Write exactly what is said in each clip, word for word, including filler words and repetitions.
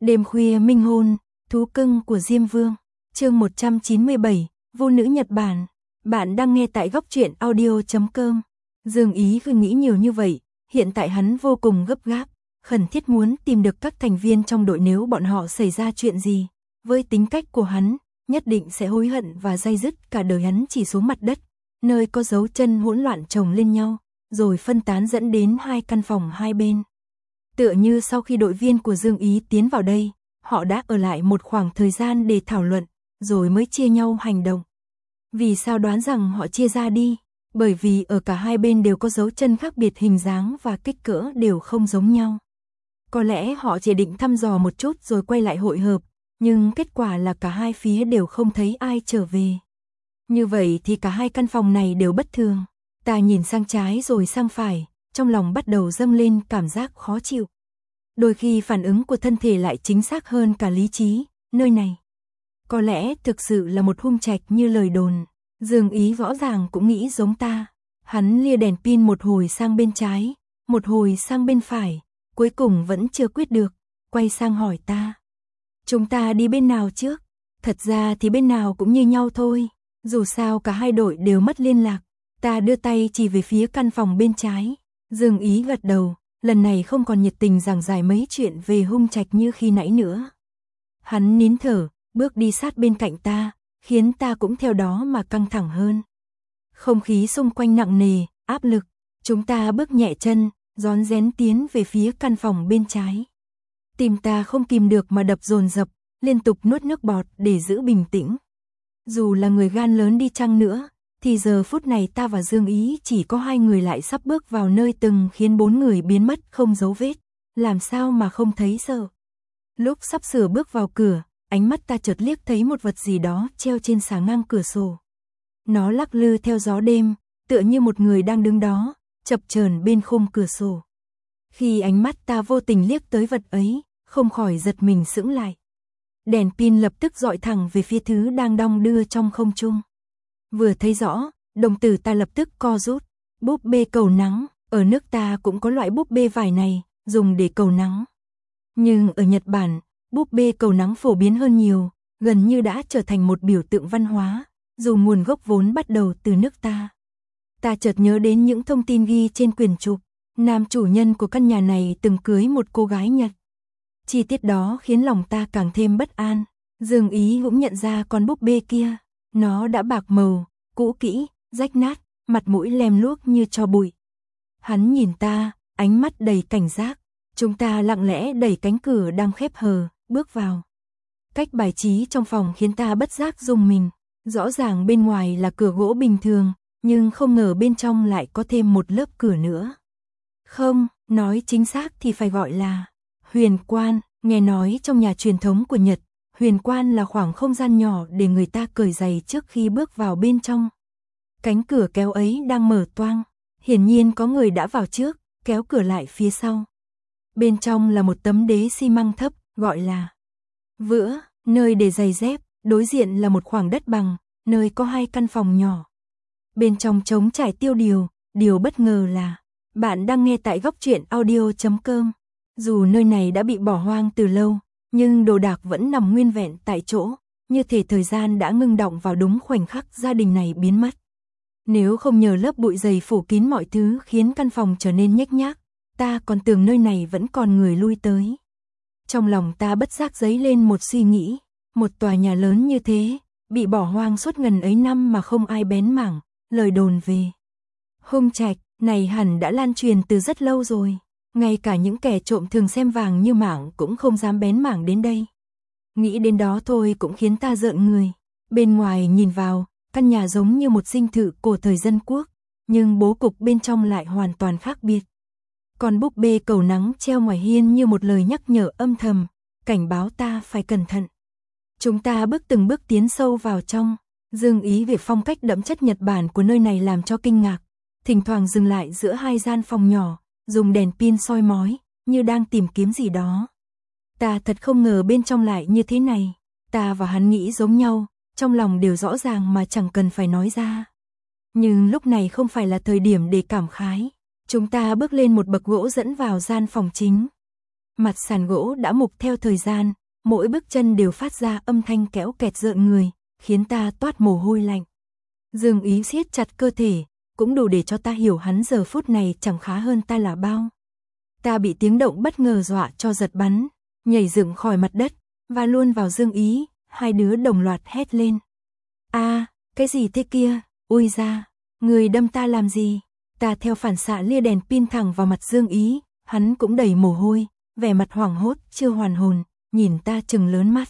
Đêm khuya minh hôn, thú cưng của Diêm Vương. Chương một trăm chín mươi bảy, Vô nữ Nhật Bản. Bạn đang nghe tại góc truyện audio chấm com. Dương Ý cứ nghĩ nhiều như vậy, hiện tại hắn vô cùng gấp gáp, khẩn thiết muốn tìm được các thành viên trong đội nếu bọn họ xảy ra chuyện gì. Với tính cách của hắn, nhất định sẽ hối hận và day dứt cả đời. Hắn chỉ xuống mặt đất, nơi có dấu chân hỗn loạn chồng lên nhau, rồi phân tán dẫn đến hai căn phòng hai bên. Tựa như sau khi đội viên của Dương Ý tiến vào đây, họ đã ở lại một khoảng thời gian để thảo luận, rồi mới chia nhau hành động. Vì sao đoán rằng họ chia ra đi? Bởi vì ở cả hai bên đều có dấu chân khác biệt, hình dáng và kích cỡ đều không giống nhau. Có lẽ họ chỉ định thăm dò một chút rồi quay lại hội hợp, nhưng kết quả là cả hai phía đều không thấy ai trở về. Như vậy thì cả hai căn phòng này đều bất thường. Ta nhìn sang trái rồi sang phải, trong lòng bắt đầu dâng lên cảm giác khó chịu. Đôi khi phản ứng của thân thể lại chính xác hơn cả lý trí. Nơi này có lẽ thực sự là một hung trạch như lời đồn. Dương Ý rõ ràng cũng nghĩ giống ta. Hắn lia đèn pin một hồi sang bên trái, một hồi sang bên phải, cuối cùng vẫn chưa quyết được, quay sang hỏi ta. Chúng ta đi bên nào trước? Thật ra thì bên nào cũng như nhau thôi, dù sao cả hai đội đều mất liên lạc. Ta đưa tay chỉ về phía căn phòng bên trái. Dương Ý gật đầu, lần này không còn nhiệt tình giảng giải mấy chuyện về hung trạch như khi nãy nữa. Hắn nín thở, bước đi sát bên cạnh ta, khiến ta cũng theo đó mà căng thẳng hơn. Không khí xung quanh nặng nề, áp lực, chúng ta bước nhẹ chân, rón rén tiến về phía căn phòng bên trái. Tim ta không kìm được mà đập dồn dập, liên tục nuốt nước bọt để giữ bình tĩnh. Dù là người gan lớn đi chăng nữa, thì giờ phút này ta và Dương Ý chỉ có hai người lại sắp bước vào nơi từng khiến bốn người biến mất không dấu vết, làm sao mà không thấy sợ. Lúc sắp sửa bước vào cửa, ánh mắt ta chợt liếc thấy một vật gì đó treo trên xà ngang cửa sổ. Nó lắc lư theo gió đêm, tựa như một người đang đứng đó, chập chờn bên khung cửa sổ. Khi ánh mắt ta vô tình liếc tới vật ấy, không khỏi giật mình sững lại. Đèn pin lập tức dọi thẳng về phía thứ đang đong đưa trong không trung. Vừa thấy rõ, đồng tử ta lập tức co rút. Búp bê cầu nắng, ở nước ta cũng có loại búp bê vải này, dùng để cầu nắng. Nhưng ở Nhật Bản, búp bê cầu nắng phổ biến hơn nhiều, gần như đã trở thành một biểu tượng văn hóa, dù nguồn gốc vốn bắt đầu từ nước ta. Ta chợt nhớ đến những thông tin ghi trên quyển trục, nam chủ nhân của căn nhà này từng cưới một cô gái Nhật. Chi tiết đó khiến lòng ta càng thêm bất an. Dương Ý cũng nhận ra con búp bê kia, nó đã bạc màu, cũ kỹ, rách nát, mặt mũi lem luốc như tro bụi. Hắn nhìn ta, ánh mắt đầy cảnh giác. Chúng ta lặng lẽ đẩy cánh cửa đang khép hờ, bước vào. Cách bài trí trong phòng khiến ta bất giác rùng mình. Rõ ràng bên ngoài là cửa gỗ bình thường, nhưng không ngờ bên trong lại có thêm một lớp cửa nữa. Không, nói chính xác thì phải gọi là huyền quan. Nghe nói trong nhà truyền thống của Nhật, huyền quan là khoảng không gian nhỏ để người ta cởi giày trước khi bước vào bên trong. Cánh cửa kéo ấy đang mở toang, hiển nhiên có người đã vào trước, kéo cửa lại phía sau. Bên trong là một tấm đế xi măng thấp, gọi là vữa, nơi để giày dép. Đối diện là một khoảng đất bằng, nơi có hai căn phòng nhỏ. Bên trong trống trải tiêu điều, điều bất ngờ là bạn đang nghe tại góc truyện audio chấm com. Dù nơi này đã bị bỏ hoang từ lâu, nhưng đồ đạc vẫn nằm nguyên vẹn tại chỗ, như thể thời gian đã ngưng đọng vào đúng khoảnh khắc gia đình này biến mất. Nếu không nhờ lớp bụi dày phủ kín mọi thứ khiến căn phòng trở nên nhếch nhác, ta còn tưởng nơi này vẫn còn người lui tới. Trong lòng ta bất giác dấy lên một suy nghĩ, một tòa nhà lớn như thế, bị bỏ hoang suốt ngần ấy năm mà không ai bén mảng, lời đồn về hung trạch này hẳn đã lan truyền từ rất lâu rồi. Ngay cả những kẻ trộm thường xem vàng như mảng cũng không dám bén mảng đến đây. Nghĩ đến đó thôi cũng khiến ta rợn người. Bên ngoài nhìn vào, căn nhà giống như một dinh thự cổ thời dân quốc, nhưng bố cục bên trong lại hoàn toàn khác biệt. Con búp bê cầu nắng treo ngoài hiên như một lời nhắc nhở âm thầm, cảnh báo ta phải cẩn thận. Chúng ta bước từng bước tiến sâu vào trong. Dương Ý về phong cách đậm chất Nhật Bản của nơi này làm cho kinh ngạc. Thỉnh thoảng dừng lại giữa hai gian phòng nhỏ, dùng đèn pin soi mói, như đang tìm kiếm gì đó. Ta thật không ngờ bên trong lại như thế này. Ta và hắn nghĩ giống nhau, trong lòng đều rõ ràng mà chẳng cần phải nói ra. Nhưng lúc này không phải là thời điểm để cảm khái. Chúng ta bước lên một bậc gỗ dẫn vào gian phòng chính. Mặt sàn gỗ đã mục theo thời gian, mỗi bước chân đều phát ra âm thanh kéo kẹt rợn người, khiến ta toát mồ hôi lạnh. Dương Ý siết chặt cơ thể, cũng đủ để cho ta hiểu hắn giờ phút này chẳng khá hơn ta là bao. Ta bị tiếng động bất ngờ dọa cho giật bắn, nhảy dựng khỏi mặt đất, và luôn vào Dương Ý, hai đứa đồng loạt hét lên. A, cái gì thế kia, ui ra, người đâm ta làm gì? Ta theo phản xạ lia đèn pin thẳng vào mặt Dương Ý, hắn cũng đầy mồ hôi, vẻ mặt hoảng hốt, chưa hoàn hồn, nhìn ta trừng lớn mắt.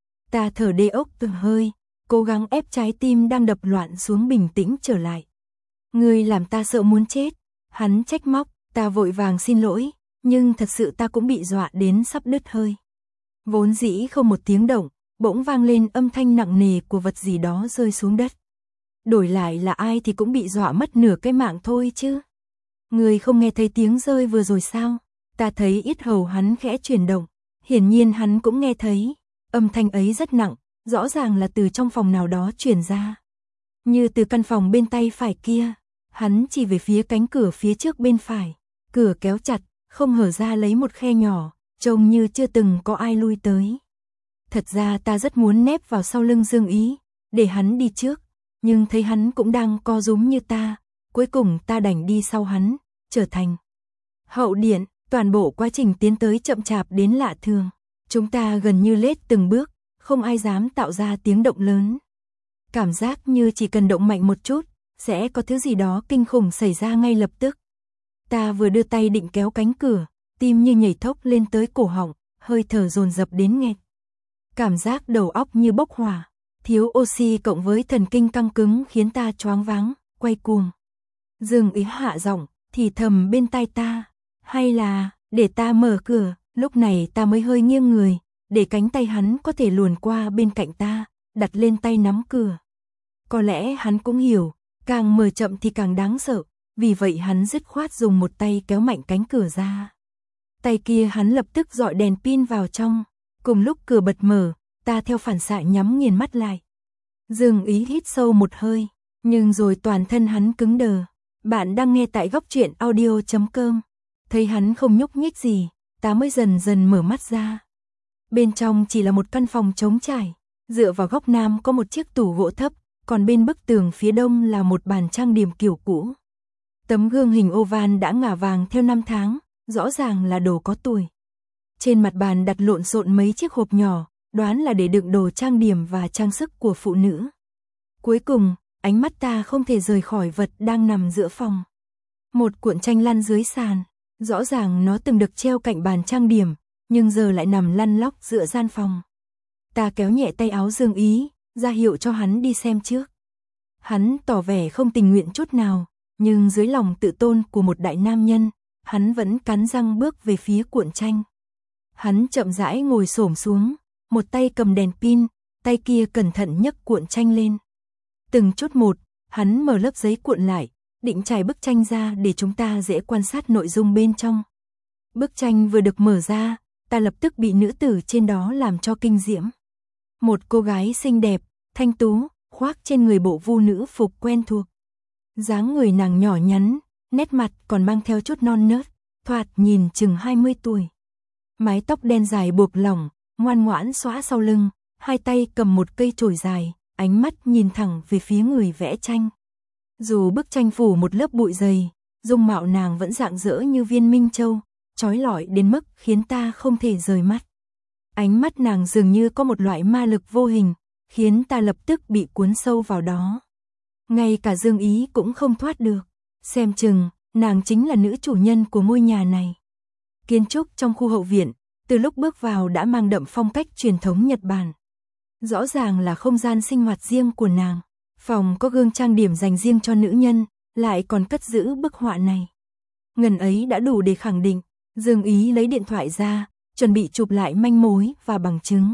Ta thở đê ốc từng hơi, cố gắng ép trái tim đang đập loạn xuống bình tĩnh trở lại. Ngươi làm ta sợ muốn chết, hắn trách móc, ta vội vàng xin lỗi, nhưng thật sự ta cũng bị dọa đến sắp đứt hơi. Vốn dĩ không một tiếng động, bỗng vang lên âm thanh nặng nề của vật gì đó rơi xuống đất. Đổi lại là ai thì cũng bị dọa mất nửa cái mạng thôi chứ. Ngươi không nghe thấy tiếng rơi vừa rồi sao? Ta thấy yết hầu hắn khẽ chuyển động, hiển nhiên hắn cũng nghe thấy. Âm thanh ấy rất nặng, rõ ràng là từ trong phòng nào đó truyền ra. Như từ căn phòng bên tay phải kia, hắn chỉ về phía cánh cửa phía trước bên phải. Cửa kéo chặt, không hở ra lấy một khe nhỏ, trông như chưa từng có ai lui tới. Thật ra ta rất muốn nép vào sau lưng Dương Ý, để hắn đi trước, nhưng thấy hắn cũng đang co rúm như ta, cuối cùng ta đành đi sau hắn, trở thành hậu điện. Toàn bộ quá trình tiến tới chậm chạp đến lạ thường, chúng ta gần như lết từng bước, không ai dám tạo ra tiếng động lớn. Cảm giác như chỉ cần động mạnh một chút, sẽ có thứ gì đó kinh khủng xảy ra ngay lập tức. Ta vừa đưa tay định kéo cánh cửa, tim như nhảy thốc lên tới cổ họng, hơi thở dồn dập đến nghẹt. Cảm giác đầu óc như bốc hỏa, thiếu oxy cộng với thần kinh căng cứng khiến ta choáng váng, quay cuồng. Dương Ý hạ giọng, thì thầm bên tai ta, hay là, để ta mở cửa. Lúc này ta mới hơi nghiêng người, để cánh tay hắn có thể luồn qua bên cạnh ta, đặt lên tay nắm cửa. Có lẽ hắn cũng hiểu, càng mở chậm thì càng đáng sợ, vì vậy hắn dứt khoát dùng một tay kéo mạnh cánh cửa ra. Tay kia hắn lập tức dọi đèn pin vào trong, cùng lúc cửa bật mở, ta theo phản xạ nhắm nghiền mắt lại. Dương Ý hít sâu một hơi, nhưng rồi toàn thân hắn cứng đờ. Bạn đang nghe tại góc truyện audio chấm com. Thấy hắn không nhúc nhích gì, ta mới dần dần mở mắt ra. Bên trong chỉ là một căn phòng trống trải, dựa vào góc nam có một chiếc tủ gỗ thấp, còn bên bức tường phía đông là một bàn trang điểm kiểu cũ. Tấm gương hình oval đã ngả vàng theo năm tháng, rõ ràng là đồ có tuổi. Trên mặt bàn đặt lộn xộn mấy chiếc hộp nhỏ, đoán là để đựng đồ trang điểm và trang sức của phụ nữ. Cuối cùng, ánh mắt ta không thể rời khỏi vật đang nằm giữa phòng. Một cuộn tranh lăn dưới sàn, rõ ràng nó từng được treo cạnh bàn trang điểm, nhưng giờ lại nằm lăn lóc giữa gian phòng. Ta kéo nhẹ tay áo Dương Ý, ra hiệu cho hắn đi xem trước. Hắn tỏ vẻ không tình nguyện chút nào, nhưng dưới lòng tự tôn của một đại nam nhân, hắn vẫn cắn răng bước về phía cuộn tranh. Hắn chậm rãi ngồi xổm xuống, một tay cầm đèn pin, tay kia cẩn thận nhấc cuộn tranh lên. Từng chút một, hắn mở lớp giấy cuộn lại, định trải bức tranh ra để chúng ta dễ quan sát nội dung bên trong. Bức tranh vừa được mở ra, ta lập tức bị nữ tử trên đó làm cho kinh diễm. Một cô gái xinh đẹp, thanh tú, khoác trên người bộ vu nữ phục quen thuộc. Dáng người nàng nhỏ nhắn, nét mặt còn mang theo chút non nớt, thoạt nhìn chừng hai mươi tuổi. Mái tóc đen dài buộc lỏng, ngoan ngoãn xõa sau lưng, hai tay cầm một cây chổi dài, ánh mắt nhìn thẳng về phía người vẽ tranh. Dù bức tranh phủ một lớp bụi dày, dung mạo nàng vẫn rạng rỡ như viên minh châu, chói lọi đến mức khiến ta không thể rời mắt. Ánh mắt nàng dường như có một loại ma lực vô hình, khiến ta lập tức bị cuốn sâu vào đó. Ngay cả Dương Ý cũng không thoát được. Xem chừng, nàng chính là nữ chủ nhân của ngôi nhà này. Kiến trúc trong khu hậu viện, từ lúc bước vào đã mang đậm phong cách truyền thống Nhật Bản. Rõ ràng là không gian sinh hoạt riêng của nàng. Phòng có gương trang điểm dành riêng cho nữ nhân, lại còn cất giữ bức họa này. Ngần ấy đã đủ để khẳng định. Dương Ý lấy điện thoại ra, chuẩn bị chụp lại manh mối và bằng chứng.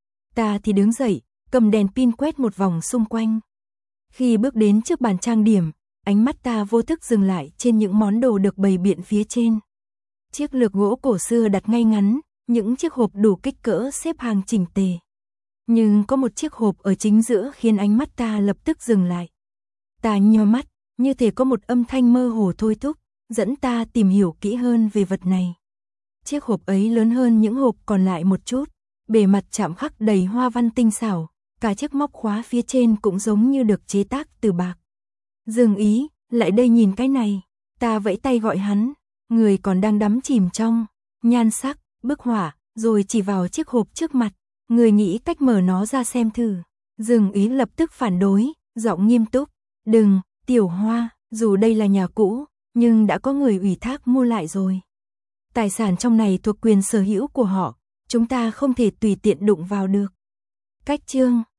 Ta thì đứng dậy, cầm đèn pin quét một vòng xung quanh. Khi bước đến trước bàn trang điểm, ánh mắt ta vô thức dừng lại trên những món đồ được bày biện phía trên. Chiếc lược gỗ cổ xưa đặt ngay ngắn, những chiếc hộp đủ kích cỡ xếp hàng chỉnh tề. Nhưng có một chiếc hộp ở chính giữa khiến ánh mắt ta lập tức dừng lại. Ta nhíu mắt, như thể có một âm thanh mơ hồ thôi thúc, dẫn ta tìm hiểu kỹ hơn về vật này. Chiếc hộp ấy lớn hơn những hộp còn lại một chút, bề mặt chạm khắc đầy hoa văn tinh xảo, cả chiếc móc khóa phía trên cũng giống như được chế tác từ bạc. Dương Ý, lại đây nhìn cái này, ta vẫy tay gọi hắn, người còn đang đắm chìm trong nhan sắc, bức họa, rồi chỉ vào chiếc hộp trước mặt, người nghĩ cách mở nó ra xem thử. Dương Ý lập tức phản đối, giọng nghiêm túc, đừng, Tiểu Hoa, dù đây là nhà cũ, nhưng đã có người ủy thác mua lại rồi. Tài sản trong này thuộc quyền sở hữu của họ, chúng ta không thể tùy tiện đụng vào được. Cách chương